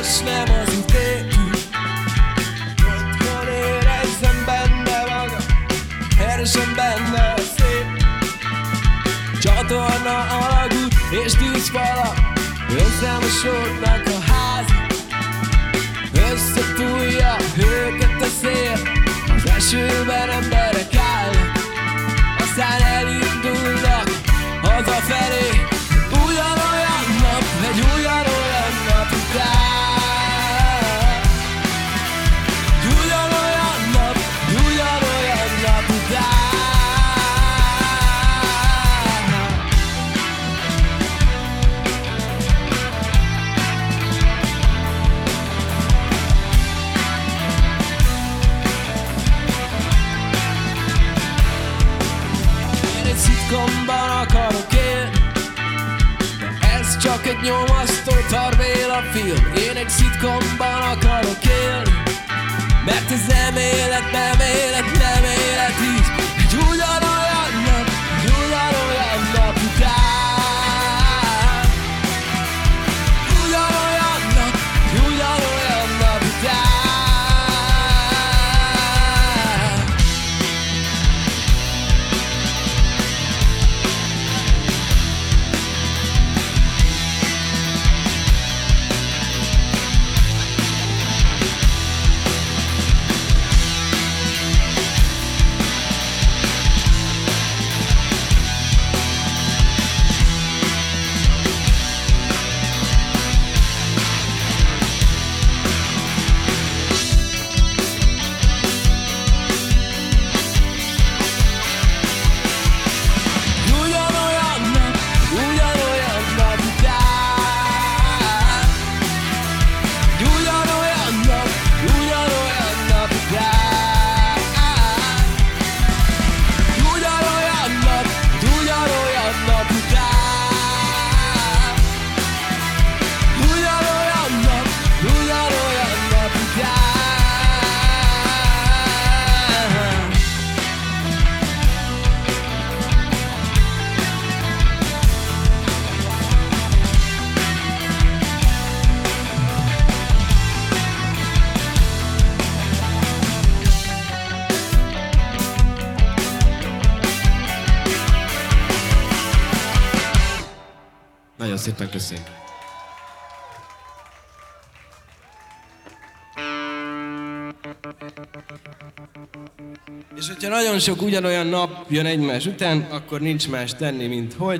és nem az ütétű. Otthon érezzem benne magam, érzem benne a szép. Csatorna alagút és tűzfalak összemosódnak a házak. Összefújja őket a szél, az esőben emberek állnak, aztán elindulnak hazafelé. Ugyanolyan nap, egy ugyanolyan nap után. Ugyanolyan nap, ugyanolyan nap után. Én egy szitkomban akarok élni, ez csak egy nyomasztó tarvélafilm. Én egy szitkomban akarok élni, mert ez nem élet, nem élet, nem élet így. Egy ugyanolyan nap, egy ugyanolyan nap után. Ugyanolyan nap, egy ugyanolyan nap után. Nagyon szépen köszönjük. És hogyha nagyon sok ugyanolyan nap jön egymás után, akkor nincs más tenni, mint hogy